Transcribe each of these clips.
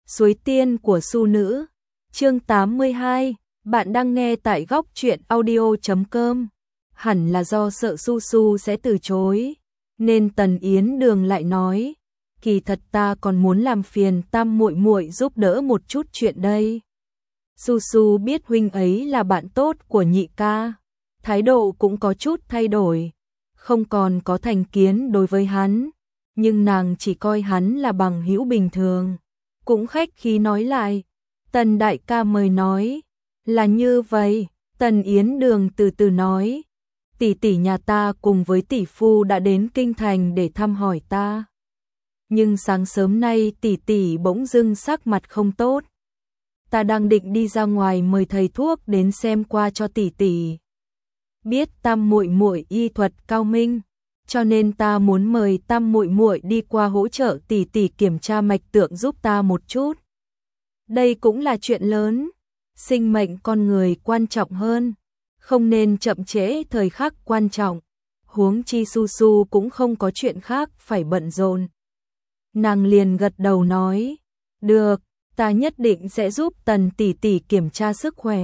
Suối tiên của Su nữ. Chương 82, bạn đang nghe tại góc truyện audio.com. Hẳn là do sợ Su Su sẽ từ chối, nên Tần Yến Đường lại nói, kỳ thật ta còn muốn làm phiền Tam muội muội giúp đỡ một chút chuyện đây. Su Su biết huynh ấy là bạn tốt của nhị ca, thái độ cũng có chút thay đổi, không còn có thành kiến đối với hắn, nhưng nàng chỉ coi hắn là bằng hữu bình thường. Cũng khách khí nói lại, Tần đại ca mời nói, là như vậy. Tần Yến Đường từ từ nói, tỷ tỷ nhà ta cùng với tỷ phu đã đến kinh thành để thăm hỏi ta. Nhưng sáng sớm nay tỷ tỷ bỗng dưng sắc mặt không tốt. Ta đang định đi ra ngoài mời thầy thuốc đến xem qua cho tỷ tỷ. Biết Tam muội muội y thuật cao minh, cho nên ta muốn mời Tam muội muội đi qua hỗ trợ tỷ tỷ kiểm tra mạch tượng giúp ta một chút. Đây cũng là chuyện lớn, sinh mệnh con người quan trọng hơn, không nên chậm trễ thời khắc quan trọng. Huống chi Su Su cũng không có chuyện khác phải bận rộn. Nàng liền gật đầu nói, được, ta nhất định sẽ giúp Tần tỷ tỷ kiểm tra sức khỏe.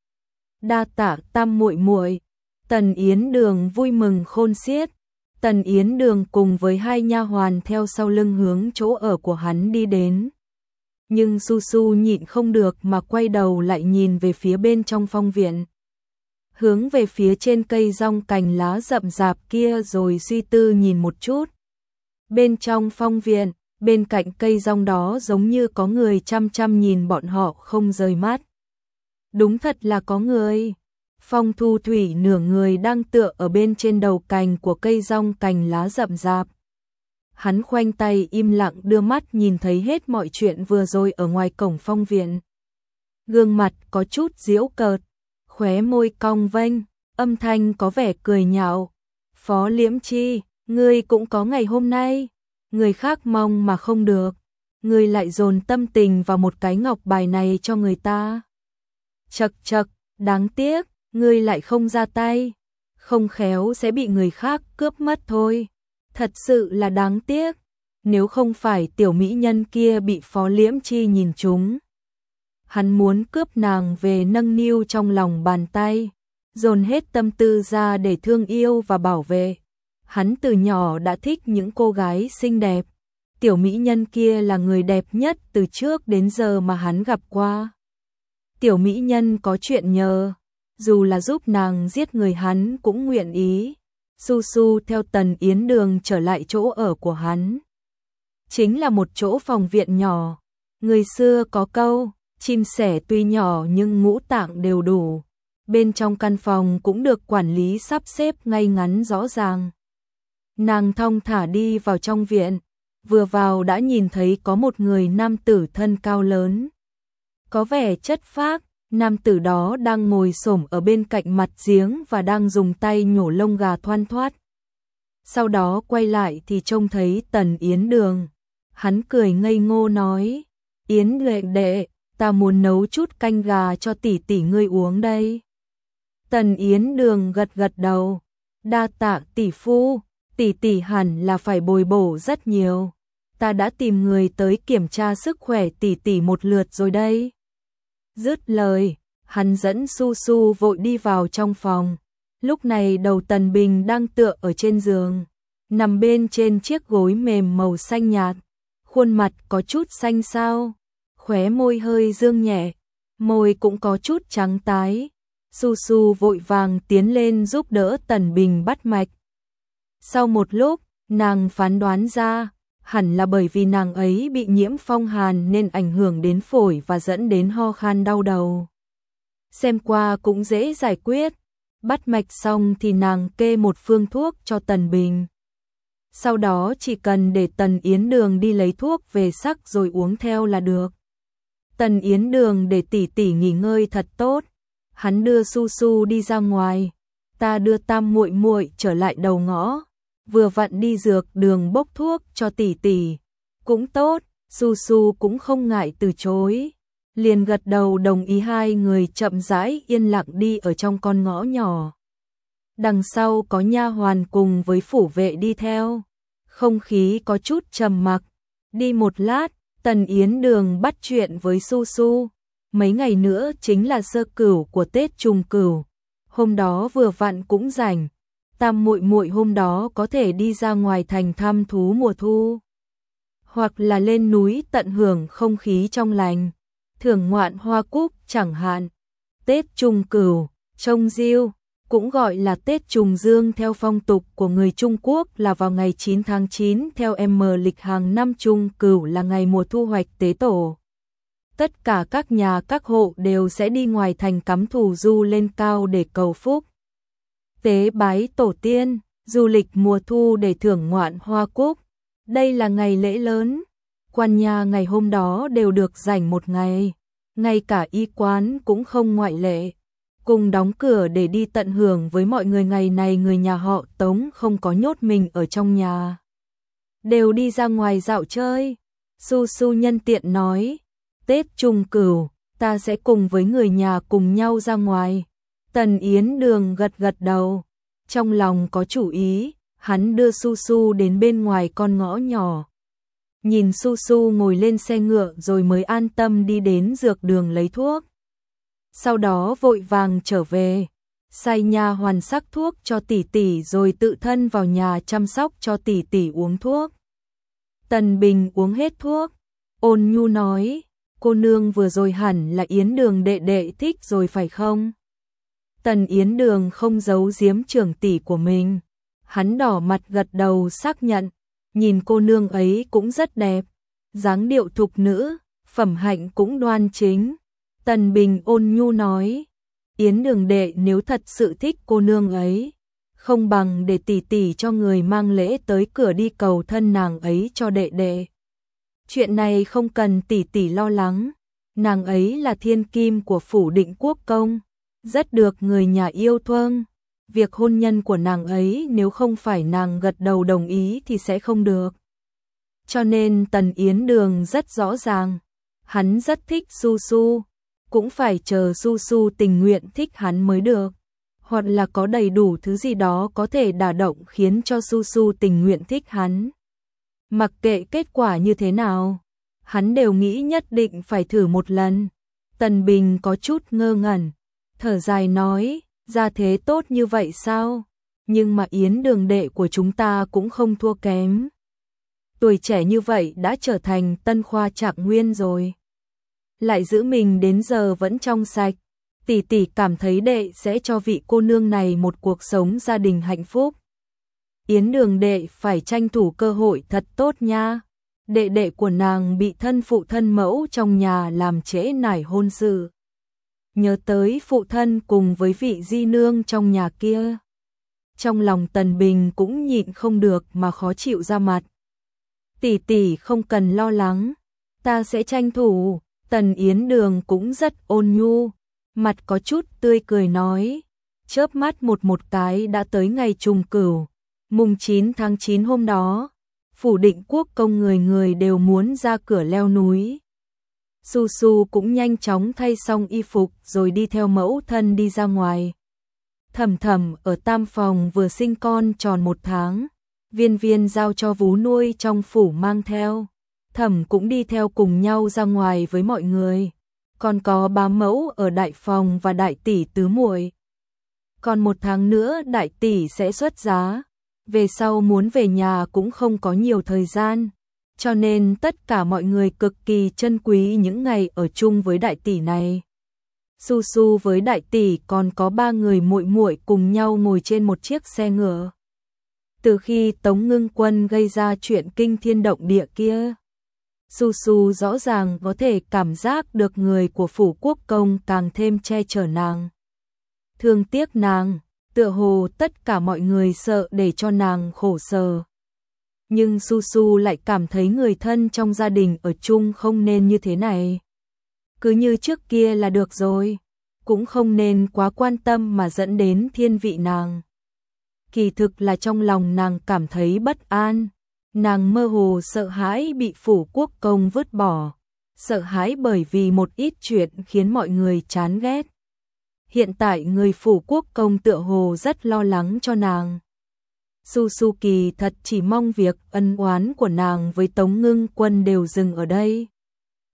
Đa tạ Tam muội muội. Tần Yến Đường vui mừng khôn xiết. Tần Yến Đường cùng với hai nha hoàn theo sau lưng hướng chỗ ở của hắn đi đến. Nhưng Su Su nhịn không được mà quay đầu lại nhìn về phía bên trong phong viện. Hướng về phía trên cây rong cành lá rậm rạp kia rồi suy tư nhìn một chút. Bên trong phong viện, bên cạnh cây rong đó giống như có người chăm chăm nhìn bọn họ không rời mắt. Đúng thật là có người. Phong Thu Thủy nửa người đang tựa ở bên trên đầu cành của cây rong cành lá rậm rạp. Hắn khoanh tay im lặng đưa mắt nhìn thấy hết mọi chuyện vừa rồi ở ngoài cổng phong viện. Gương mặt có chút giễu cợt, khóe môi cong vênh, âm thanh có vẻ cười nhạo. Phó Liễm Chi, ngươi cũng có ngày hôm nay, người khác mong mà không được, ngươi lại dồn tâm tình vào một cái ngọc bài này cho người ta. Chậc chậc, đáng tiếc, ngươi lại không ra tay, không khéo sẽ bị người khác cướp mất thôi. Thật sự là đáng tiếc, nếu không phải tiểu mỹ nhân kia bị Phó Liễm Chi nhìn trúng. Hắn muốn cướp nàng về nâng niu trong lòng bàn tay, dồn hết tâm tư ra để thương yêu và bảo vệ. Hắn từ nhỏ đã thích những cô gái xinh đẹp, tiểu mỹ nhân kia là người đẹp nhất từ trước đến giờ mà hắn gặp qua. Tiểu mỹ nhân có chuyện nhờ, dù là giúp nàng giết người hắn cũng nguyện ý. Su Su theo Tần Yến Đường trở lại chỗ ở của hắn. Chính là một chỗ phòng viện nhỏ. Người xưa có câu, chim sẻ tuy nhỏ nhưng ngũ tạng đều đủ. Bên trong căn phòng cũng được quản lý sắp xếp ngay ngắn rõ ràng. Nàng thong thả đi vào trong viện, vừa vào đã nhìn thấy có một người nam tử thân cao lớn. Có vẻ chất phác. Nam tử đó đang ngồi xổm ở bên cạnh mặt giếng và đang dùng tay nhổ lông gà thoăn thoắt. Sau đó quay lại thì trông thấy Tần Yến Đường. Hắn cười ngây ngô nói, Yến đệ, ta muốn nấu chút canh gà cho tỷ tỷ ngươi uống đây. Tần Yến Đường gật gật đầu, đa tạ tỷ phu, tỷ tỷ hẳn là phải bồi bổ rất nhiều. Ta đã tìm người tới kiểm tra sức khỏe tỷ tỷ một lượt rồi đây. Dứt lời, hắn dẫn Su Su vội đi vào trong phòng. Lúc này đầu Tần Bình đang tựa ở trên giường, nằm bên trên chiếc gối mềm màu xanh nhạt, khuôn mặt có chút xanh xao, khóe môi hơi dương nhẹ, môi cũng có chút trắng tái. Su Su vội vàng tiến lên giúp đỡ Tần Bình bắt mạch. Sau một lúc, nàng phán đoán ra, hẳn là bởi vì nàng ấy bị nhiễm phong hàn nên ảnh hưởng đến phổi và dẫn đến ho khan đau đầu. Xem qua cũng dễ giải quyết, bắt mạch xong thì nàng kê một phương thuốc cho Tần Bình. Sau đó chỉ cần để Tần Yến Đường đi lấy thuốc về sắc rồi uống theo là được. Tần Yến Đường để tỷ tỷ nghỉ ngơi thật tốt, hắn đưa Su Su đi ra ngoài, ta đưa Tam muội muội trở lại đầu ngõ. Vừa vặn đi dược đường bốc thuốc cho tỷ tỷ. Cũng tốt, Su Su cũng không ngại từ chối. Liền gật đầu đồng ý, hai người chậm rãi yên lặng đi ở trong con ngõ nhỏ. Đằng sau có nha hoàn cùng với phủ vệ đi theo. Không khí có chút trầm mặc. Đi một lát, Tần Yến Đường bắt chuyện với Su Su. Mấy ngày nữa chính là sơ cửu của Tết Trùng Cửu. Hôm đó vừa vặn cũng rảnh. Tam muội muội hôm đó có thể đi ra ngoài thành thăm thú mùa thu, hoặc là lên núi tận hưởng không khí trong lành, thưởng ngoạn hoa cúc chẳng hạn. Tết Trùng Cửu, Trông Diêu, cũng gọi là Tết Trùng Dương theo phong tục của người Trung Quốc là vào ngày 9 tháng 9 theo lịch hàng năm. Trùng Cửu là ngày mùa thu hoạch tế tổ. Tất cả các nhà các hộ đều sẽ đi ngoài thành cắm thù du lên cao để cầu phúc, tế bái tổ tiên, du lịch mùa thu để thưởng ngoạn hoa cúc. Đây là ngày lễ lớn, quan nhà ngày hôm đó đều được rảnh một ngày, ngay cả y quán cũng không ngoại lệ, cùng đóng cửa để đi tận hưởng với mọi người. Ngày này người nhà họ Tống không có nhốt mình ở trong nhà, đều đi ra ngoài dạo chơi. Su Su nhân tiện nói, Tết Trùng Cửu, ta sẽ cùng với người nhà cùng nhau ra ngoài. Tần Yến Đường gật gật đầu, trong lòng có chủ ý, hắn đưa Su Su đến bên ngoài con ngõ nhỏ. Nhìn Su Su ngồi lên xe ngựa rồi mới an tâm đi đến dược đường lấy thuốc. Sau đó vội vàng trở về, sai nha hoàn sắc thuốc cho tỷ tỷ rồi tự thân vào nhà chăm sóc cho tỷ tỷ uống thuốc. Tần Bình uống hết thuốc, ôn nhu nói, cô nương vừa rồi hẳn là Yến Đường đệ đệ thích rồi phải không? Tần Yến Đường không giấu giếm trưởng tỷ của mình, hắn đỏ mặt gật đầu xác nhận, nhìn cô nương ấy cũng rất đẹp, dáng điệu thục nữ, phẩm hạnh cũng đoan chính. Tần Bình ôn nhu nói, Yến Đường đệ nếu thật sự thích cô nương ấy, không bằng để tỷ tỷ cho người mang lễ tới cửa đi cầu thân nàng ấy cho đệ đệ. Chuyện này không cần tỷ tỷ lo lắng, nàng ấy là thiên kim của phủ Định Quốc công, rất được người nhà yêu thương. Việc hôn nhân của nàng ấy nếu không phải nàng gật đầu đồng ý thì sẽ không được. Cho nên Tần Yến Đường rất rõ ràng, hắn rất thích Su Su, cũng phải chờ Su Su tình nguyện thích hắn mới được, hoặc là có đầy đủ thứ gì đó có thể đả động khiến cho Su Su tình nguyện thích hắn. Mặc kệ kết quả như thế nào, hắn đều nghĩ nhất định phải thử một lần. Tần Bình có chút ngơ ngẩn, thở dài nói, ra thế tốt như vậy sao? Nhưng mà Yến Đường đệ của chúng ta cũng không thua kém. Tuổi trẻ như vậy đã trở thành tân khoa trạng nguyên rồi. Lại giữ mình đến giờ vẫn trong sạch. Tỷ tỷ cảm thấy đệ sẽ cho vị cô nương này một cuộc sống gia đình hạnh phúc. Yến Đường đệ phải tranh thủ cơ hội thật tốt nha. Đệ đệ của nàng bị thân phụ thân mẫu trong nhà làm trễ nải hôn sự. Nhớ tới phụ thân cùng với vị di nương trong nhà kia, trong lòng Tần Bình cũng nhịn không được mà khó chịu ra mặt. Tỷ tỷ không cần lo lắng, ta sẽ tranh thủ. Tần Yến Đường cũng rất ôn nhu, mặt có chút tươi cười nói, chớp mắt một cái đã tới ngày Trùng Cửu, mùng 9 tháng 9 hôm đó, phủ Định Quốc công người người đều muốn ra cửa leo núi. Su Su cũng nhanh chóng thay xong y phục rồi đi theo mẫu thân đi ra ngoài. Thẩm Thẩm ở Tam Phòng vừa sinh con tròn 1 tháng, Viên Viên giao cho vú nuôi trong phủ mang theo. Thẩm cũng đi theo cùng nhau ra ngoài với mọi người. Còn có bá mẫu ở Đại Phòng và đại tỷ tứ muội. Còn 1 tháng nữa đại tỷ sẽ xuất giá, về sau muốn về nhà cũng không có nhiều thời gian. Cho nên tất cả mọi người cực kỳ trân quý những ngày ở chung với đại tỷ này. Su Su với đại tỷ còn có 3 người muội muội cùng nhau ngồi trên một chiếc xe ngựa. Từ khi Tống Ngưng Quân gây ra chuyện kinh thiên động địa kia, Su Su rõ ràng có thể cảm giác được người của phủ quốc công càng thêm che chở nàng, thương tiếc nàng, tựa hồ tất cả mọi người sợ để cho nàng khổ sở. Nhưng Su Su lại cảm thấy người thân trong gia đình ở chung không nên như thế này. Cứ như trước kia là được rồi, cũng không nên quá quan tâm mà dẫn đến thiên vị nàng. Kỳ thực là trong lòng nàng cảm thấy bất an, nàng mơ hồ sợ hãi bị phủ quốc công vứt bỏ, sợ hãi bởi vì một ít chuyện khiến mọi người chán ghét. Hiện tại người phủ quốc công tựa hồ rất lo lắng cho nàng. Su Su kỳ thật chỉ mong việc ân oán của nàng với Tống Ngưng Quân đều dừng ở đây.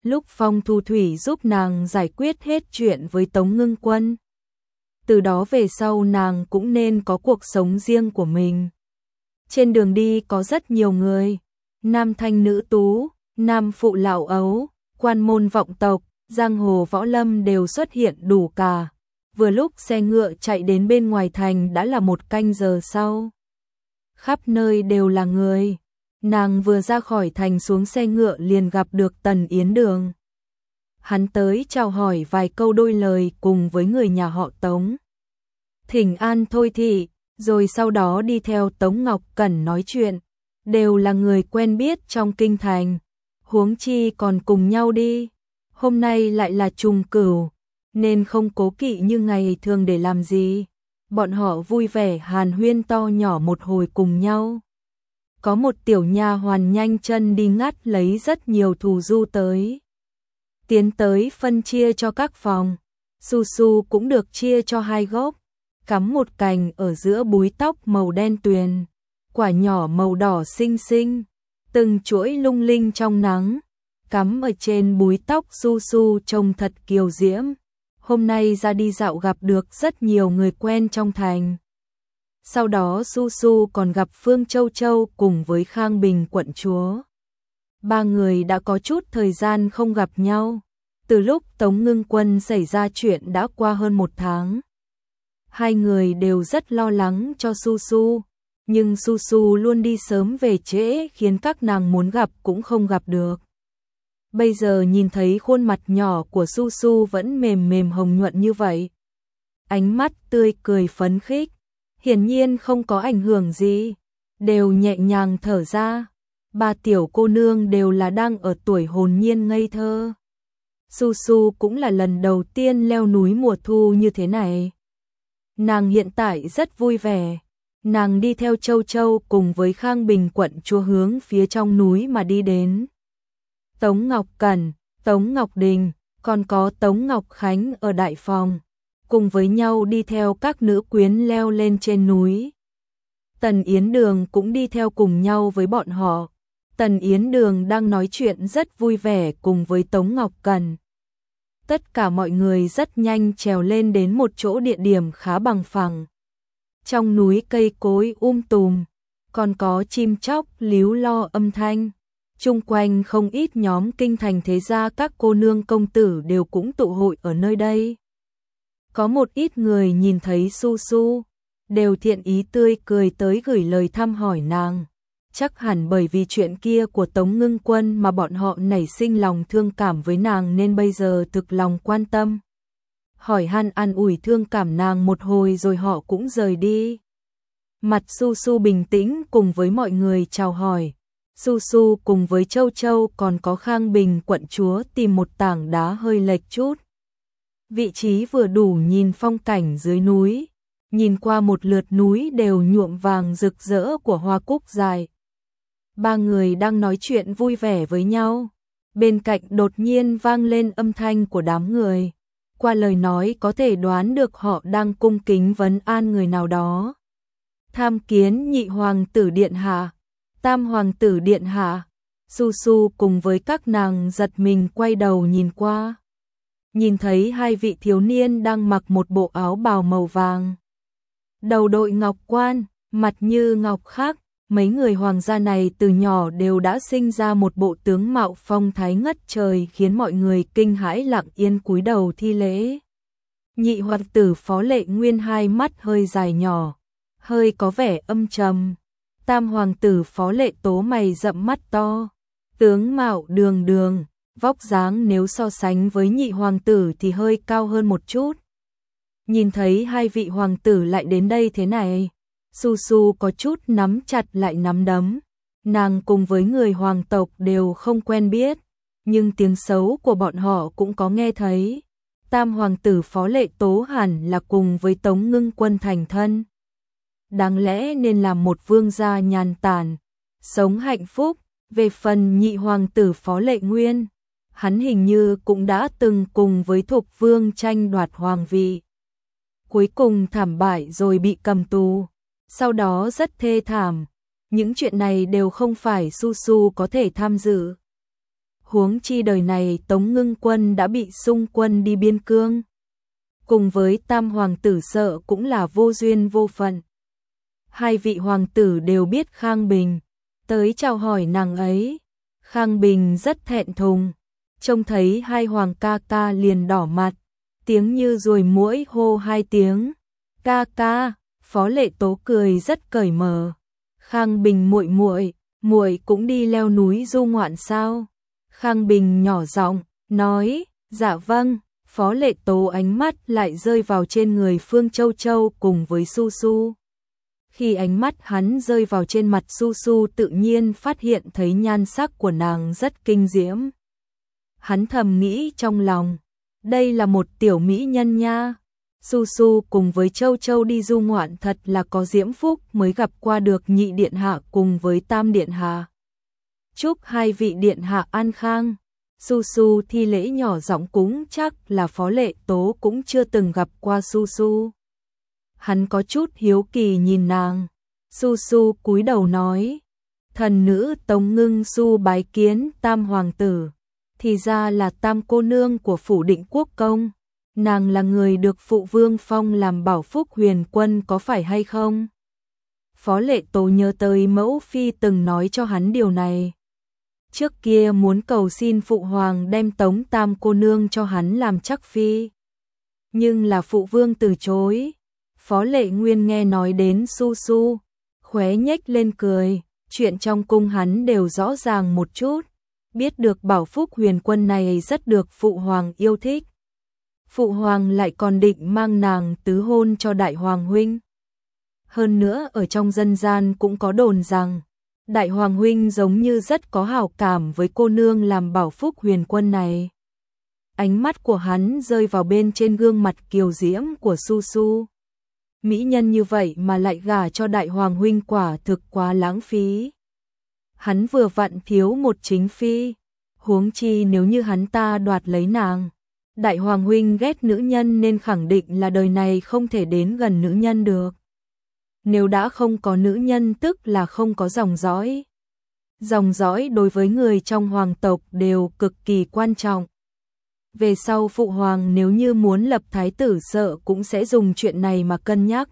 lúc Phong Thu Thủy giúp nàng giải quyết hết chuyện với Tống Ngưng Quân. Từ đó về sau nàng cũng nên có cuộc sống riêng của mình. Trên đường đi có rất nhiều người, nam thanh nữ tú, nam phụ lão ấu, quan môn vọng tộc, giang hồ võ lâm đều xuất hiện đủ cả. Vừa lúc xe ngựa chạy đến bên ngoài thành đã là 1 canh giờ sau. Khắp nơi đều là người. Nàng vừa ra khỏi thành xuống xe ngựa liền gặp được Tần Yến Đường. Hắn tới chào hỏi vài câu đôi lời cùng với người nhà họ Tống. Thỉnh an thôi thị, rồi sau đó đi theo Tống Ngọc Cẩn nói chuyện. Đều là người quen biết trong kinh thành. Huống chi còn cùng nhau đi. Hôm nay lại là trùng cửu, nên không cố kỵ như ngày thường để làm gì. Bọn họ vui vẻ hàn huyên to nhỏ một hồi cùng nhau. Có một tiểu nha hoàn nhanh chân đi ngắt lấy rất nhiều thù du tới. Tiến tới phân chia cho các phòng. Su Su cũng được chia cho 2 gốc. Cắm một cành ở giữa búi tóc màu đen tuyền. Quả nhỏ màu đỏ xinh xinh. Từng chuỗi lung linh trong nắng. Cắm ở trên búi tóc Su Su trông thật kiều diễm. Hôm nay ra đi dạo gặp được rất nhiều người quen trong thành. Sau đó Su Su còn gặp Phương Châu Châu cùng với Khang Bình quận chúa. 3 người đã có chút thời gian không gặp nhau. Từ lúc Tống Ngưng Quân xảy ra chuyện đã qua hơn 1 tháng. 2 người đều rất lo lắng cho Su Su. Nhưng Su Su luôn đi sớm về trễ khiến các nàng muốn gặp cũng không gặp được. Bây giờ nhìn thấy khuôn mặt nhỏ của Su Su vẫn mềm mềm hồng nhuận như vậy. Ánh mắt tươi cười phấn khích. Hiển nhiên không có ảnh hưởng gì. Đều nhẹ nhàng thở ra. 3 tiểu cô nương đều là đang ở tuổi hồn nhiên ngây thơ. Su Su cũng là lần đầu tiên leo núi mùa thu như thế này. Nàng hiện tại rất vui vẻ. Nàng đi theo Châu Châu cùng với Khang Bình quận chúa hướng phía trong núi mà đi đến. Tống Ngọc Cẩn, Tống Ngọc Đình, còn có Tống Ngọc Khánh ở đại phòng, cùng với nhau đi theo các nữ quyến leo lên trên núi. Tần Yến Đường cũng đi theo cùng nhau với bọn họ. Tần Yến Đường đang nói chuyện rất vui vẻ cùng với Tống Ngọc Cẩn. Tất cả mọi người rất nhanh trèo lên đến một chỗ địa điểm khá bằng phẳng. Trong núi cây cối tùm, còn có chim chóc líu lo âm thanh. Chung quanh không ít nhóm kinh thành thế gia các cô nương công tử đều cũng tụ hội ở nơi đây. Có một ít người nhìn thấy Su Su, đều thiện ý tươi cười tới gửi lời thăm hỏi nàng. Chắc hẳn bởi vì chuyện kia của Tống Ngưng Quân mà bọn họ nảy sinh lòng thương cảm với nàng nên bây giờ thực lòng quan tâm. Hỏi han an ủi thương cảm nàng một hồi rồi họ cũng rời đi. Mặt Su Su bình tĩnh cùng với mọi người chào hỏi. Su Su cùng với Châu Châu còn có Khang Bình quận chúa tìm một tảng đá hơi lệch chút. Vị trí vừa đủ nhìn phong cảnh dưới núi. Nhìn qua một lượt núi đều nhuộm vàng rực rỡ của hoa cúc dài. 3 người đang nói chuyện vui vẻ với nhau. Bên cạnh đột nhiên vang lên âm thanh của đám người. Qua lời nói có thể đoán được họ đang cung kính vấn an người nào đó. Tham kiến nhị hoàng tử điện hạ, tam hoàng tử điện hạ. Su Su cùng với các nàng giật mình quay đầu nhìn qua. Nhìn thấy 2 vị thiếu niên đang mặc một bộ áo bào màu vàng. Đầu đội ngọc quan, mặt như ngọc khắc. Mấy người hoàng gia này từ nhỏ đều đã sinh ra một bộ tướng mạo phong thái ngất trời khiến mọi người kinh hãi lặng yên cúi đầu thi lễ. Nhị hoàng tử Phó Lệ Nguyên 2 mắt hơi dài nhỏ, hơi có vẻ âm trầm. Tam hoàng tử Phó Lệ Tố mày rậm mắt to, tướng mạo đường đường, vóc dáng nếu so sánh với nhị hoàng tử thì hơi cao hơn một chút. Nhìn thấy 2 vị hoàng tử lại đến đây thế này, Su Su có chút nắm chặt lại nắm đấm. Nàng cùng với người hoàng tộc đều không quen biết, nhưng tiếng xấu của bọn họ cũng có nghe thấy. Tam hoàng tử Phó Lệ Tố hẳn là cùng với Tống Ngưng Quân thành thân. Đáng lẽ nên làm một vương gia nhàn tản, sống hạnh phúc. Về phần nhị hoàng tử Phó Lệ Nguyên, hắn hình như cũng đã từng cùng với Thục Vương tranh đoạt hoàng vị. Cuối cùng thảm bại rồi bị cầm tù. Sau đó rất thê thảm, những chuyện này đều không phải Su Su có thể tham dự. Huống chi đời này Tống Ngưng Quân đã bị xung quân đi biên cương. Cùng với tam hoàng tử sợ cũng là vô duyên vô phận. Hai vị hoàng tử đều biết Khang Bình, tới chào hỏi nàng ấy. Khang Bình rất thẹn thùng, trông thấy hai hoàng ca ca liền đỏ mặt, tiếng như ruồi muỗi hô hai tiếng. Ca ca, Phó Lệ Tố cười rất cởi mở. Khang Bình muội cũng đi leo núi du ngoạn sao? Khang Bình nhỏ giọng nói, dạ vâng. Phó Lệ Tố ánh mắt lại rơi vào trên người Phương Châu Châu cùng với Su Su. Khi ánh mắt hắn rơi vào trên mặt Su Su tự nhiên phát hiện thấy nhan sắc của nàng rất kinh diễm. Hắn thầm nghĩ trong lòng, đây là một tiểu mỹ nhân nha. Su Su cùng với Châu Châu đi du ngoạn thật là có diễm phúc mới gặp qua được nhị điện hạ cùng với tam điện hạ. Chúc hai vị điện hạ an khang. Su Su thi lễ nhỏ giọng cúng chắc là Phó Lệ Tố cũng chưa từng gặp qua Su Su. Hắn có chút hiếu kỳ nhìn nàng. Su Su cúi đầu nói, thần nữ Tống Ngưng Su bái kiến tam hoàng tử. Thì ra là tam cô nương của phủ Định Quốc công. Nàng là người được phụ vương phong làm bảo phúc huyền quân có phải hay không? Phó Lệ Tố nhớ tới mẫu phi từng nói cho hắn điều này. Trước kia muốn cầu xin phụ hoàng đem Tống tam cô nương cho hắn làm chắc phi. Nhưng là phụ vương từ chối. Phó Lệ Nguyên nghe nói đến Su Su, khóe nhếch lên cười, chuyện trong cung hắn đều rõ ràng một chút, biết được bảo phúc huyền quân này rất được phụ hoàng yêu thích. Phụ hoàng lại còn định mang nàng tứ hôn cho đại hoàng huynh. Hơn nữa ở trong dân gian cũng có đồn rằng, đại hoàng huynh giống như rất có hảo cảm với cô nương làm bảo phúc huyền quân này. Ánh mắt của hắn rơi vào bên trên gương mặt kiều diễm của Su Su. Mỹ nhân như vậy mà lại gả cho đại hoàng huynh quả thực quá lãng phí. Hắn vừa vặn thiếu một chính phi, huống chi nếu như hắn ta đoạt lấy nàng. Đại hoàng huynh ghét nữ nhân nên khẳng định là đời này không thể đến gần nữ nhân được. Nếu đã không có nữ nhân tức là không có dòng dõi. Dòng dõi đối với người trong hoàng tộc đều cực kỳ quan trọng. Về sau phụ hoàng nếu như muốn lập thái tử sợ cũng sẽ dùng chuyện này mà cân nhắc.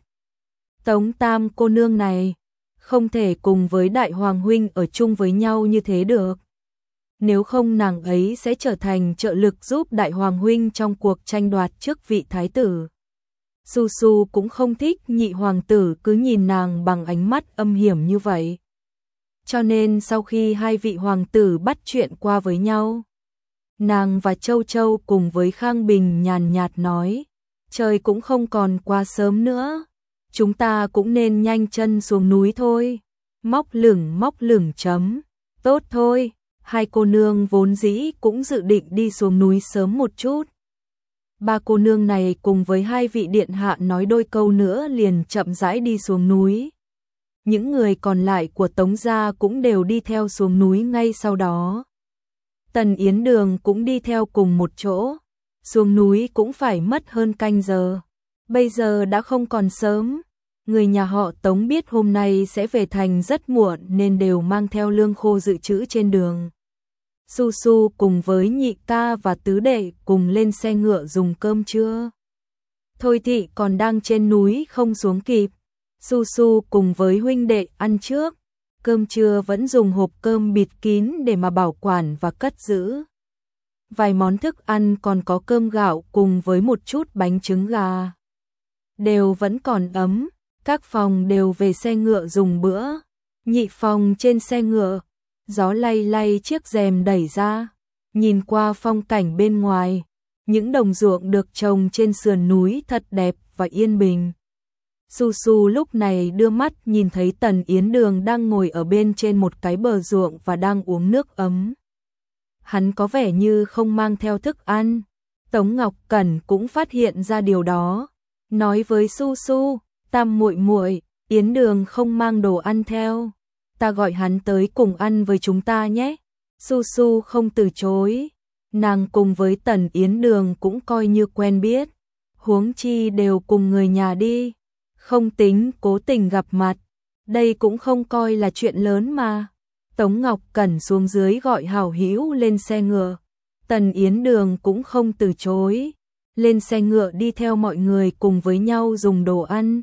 Tống tam cô nương này không thể cùng với đại hoàng huynh ở chung với nhau như thế được. Nếu không nàng ấy sẽ trở thành trợ lực giúp đại hoàng huynh trong cuộc tranh đoạt chức vị thái tử. Su Su cũng không thích nhị hoàng tử cứ nhìn nàng bằng ánh mắt âm hiểm như vậy. Cho nên sau khi hai vị hoàng tử bắt chuyện qua với nhau, nàng và Châu Châu cùng với Khang Bình nhàn nhạt nói, trời cũng không còn quá sớm nữa, chúng ta cũng nên nhanh chân xuống núi thôi. Móc lửng chấm, tốt thôi, hai cô nương vốn dĩ cũng dự định đi xuống núi sớm một chút. Ba cô nương này cùng với hai vị điện hạ nói đôi câu nữa liền chậm rãi đi xuống núi. Những người còn lại của Tống gia cũng đều đi theo xuống núi ngay sau đó. Tần Yến Đường cũng đi theo cùng một chỗ. Xuống núi cũng phải mất hơn canh giờ. Bây giờ đã không còn sớm. Người nhà họ Tống biết hôm nay sẽ về thành rất muộn nên đều mang theo lương khô dự trữ trên đường. Su Su cùng với nhị ca và tứ đệ cùng lên xe ngựa dùng cơm trưa. Thôi Thị còn đang trên núi không xuống kịp. Su Su cùng với huynh đệ ăn trước. Cơm trưa vẫn dùng hộp cơm bịt kín để mà bảo quản và cất giữ. Vài món thức ăn còn có cơm gạo cùng với một chút bánh trứng gà. Đều vẫn còn ấm, các phòng đều về xe ngựa dùng bữa. Nhị phòng trên xe ngựa, gió lay lay chiếc rèm đẩy ra, nhìn qua phong cảnh bên ngoài, những đồng ruộng được trồng trên sườn núi thật đẹp và yên bình. Su Su lúc này đưa mắt nhìn thấy Tần Yến Đường đang ngồi ở bên trên một cái bờ ruộng và đang uống nước ấm. Hắn có vẻ như không mang theo thức ăn. Tống Ngọc Cẩn cũng phát hiện ra điều đó, nói với Su Su, tam muội muội, Yến Đường không mang đồ ăn theo, ta gọi hắn tới cùng ăn với chúng ta nhé. Su Su không từ chối, nàng cùng với Tần Yến Đường cũng coi như quen biết, huống chi đều cùng người nhà đi, không tính cố tình gặp mặt, đây cũng không coi là chuyện lớn mà. Tống Ngọc Cẩn xuống dưới gọi hảo hữu lên xe ngựa. Tần Yến Đường cũng không từ chối, lên xe ngựa đi theo mọi người cùng với nhau dùng đồ ăn.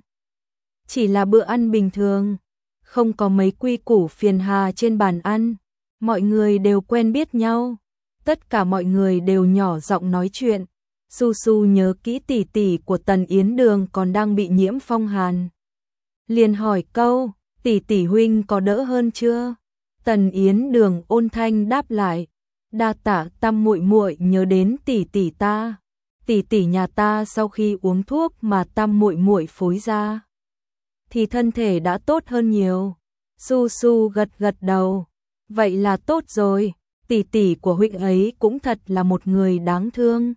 Chỉ là bữa ăn bình thường, không có mấy quy củ phiền hà trên bàn ăn, mọi người đều quen biết nhau, tất cả mọi người đều nhỏ giọng nói chuyện. Su Su nhớ kỹ tỷ tỷ của Tần Yến Đường còn đang bị nhiễm phong hàn, liền hỏi câu, tỷ tỷ huynh có đỡ hơn chưa? Tần Yến Đường ôn thanh đáp lại, đa tạ Tam muội muội nhớ đến tỷ tỷ ta. Tỷ tỷ nhà ta sau khi uống thuốc mà Tam muội muội phối ra thì thân thể đã tốt hơn nhiều. Su Su gật gật đầu, vậy là tốt rồi, tỷ tỷ của huynh ấy cũng thật là một người đáng thương.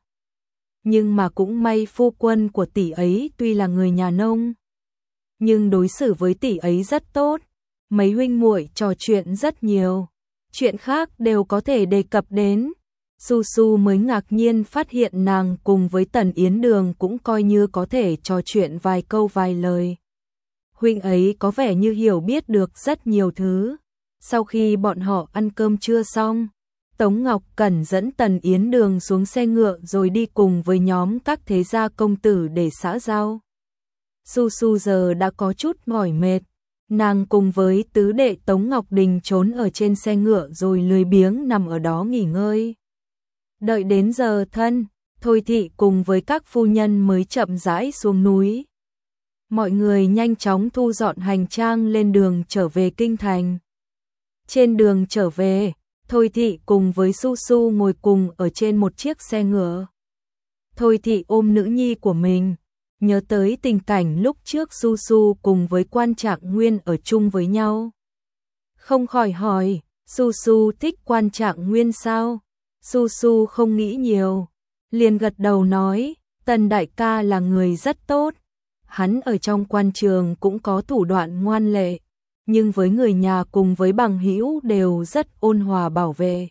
Nhưng mà cũng may phu quân của tỷ ấy tuy là người nhà nông, nhưng đối xử với tỷ ấy rất tốt. Mấy huynh muội trò chuyện rất nhiều, chuyện khác đều có thể đề cập đến. Su Su mới ngạc nhiên phát hiện nàng cùng với Tần Yến Đường cũng coi như có thể trò chuyện vài câu vài lời. Huynh ấy có vẻ như hiểu biết được rất nhiều thứ. Sau khi bọn họ ăn cơm trưa xong, Tống Ngọc Cẩn dẫn Tần Yến Đường xuống xe ngựa rồi đi cùng với nhóm các thế gia công tử để xã giao. Su Su giờ đã có chút mỏi mệt, nàng cùng với tứ đệ Tống Ngọc Đình trốn ở trên xe ngựa rồi lười biếng nằm ở đó nghỉ ngơi. Đợi đến giờ thân, Thôi Thị cùng với các phu nhân mới chậm rãi xuống núi. Mọi người nhanh chóng thu dọn hành trang lên đường trở về kinh thành. Trên đường trở về, Thôi Thị cùng với Su Su ngồi cùng ở trên một chiếc xe ngựa. Thôi Thị ôm nữ nhi của mình, nhớ tới tình cảnh lúc trước Su Su cùng với Quan Trạng Nguyên ở chung với nhau. Không khỏi hỏi, Su Su thích Quan Trạng Nguyên sao? Su Su không nghĩ nhiều, liền gật đầu nói, Tần đại ca là người rất tốt. Hắn ở trong quan trường cũng có thủ đoạn ngoan lệ, nhưng với người nhà cùng với bằng hữu đều rất ôn hòa bảo vệ.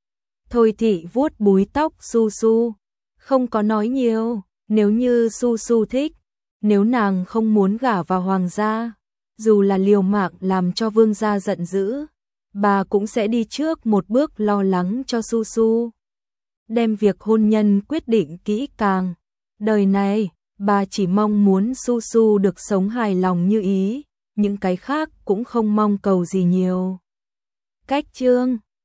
Thôi Thị vuốt búi tóc Su Su, không có nói nhiều, nếu như Su Su thích, nếu nàng không muốn gả vào hoàng gia, dù là liều mạng làm cho vương gia giận dữ, bà cũng sẽ đi trước một bước lo lắng cho Su Su. Đem việc hôn nhân quyết định kỹ càng. Đời này, bà chỉ mong muốn Su Su được sống hài lòng như ý, những cái khác cũng không mong cầu gì nhiều. Cách chương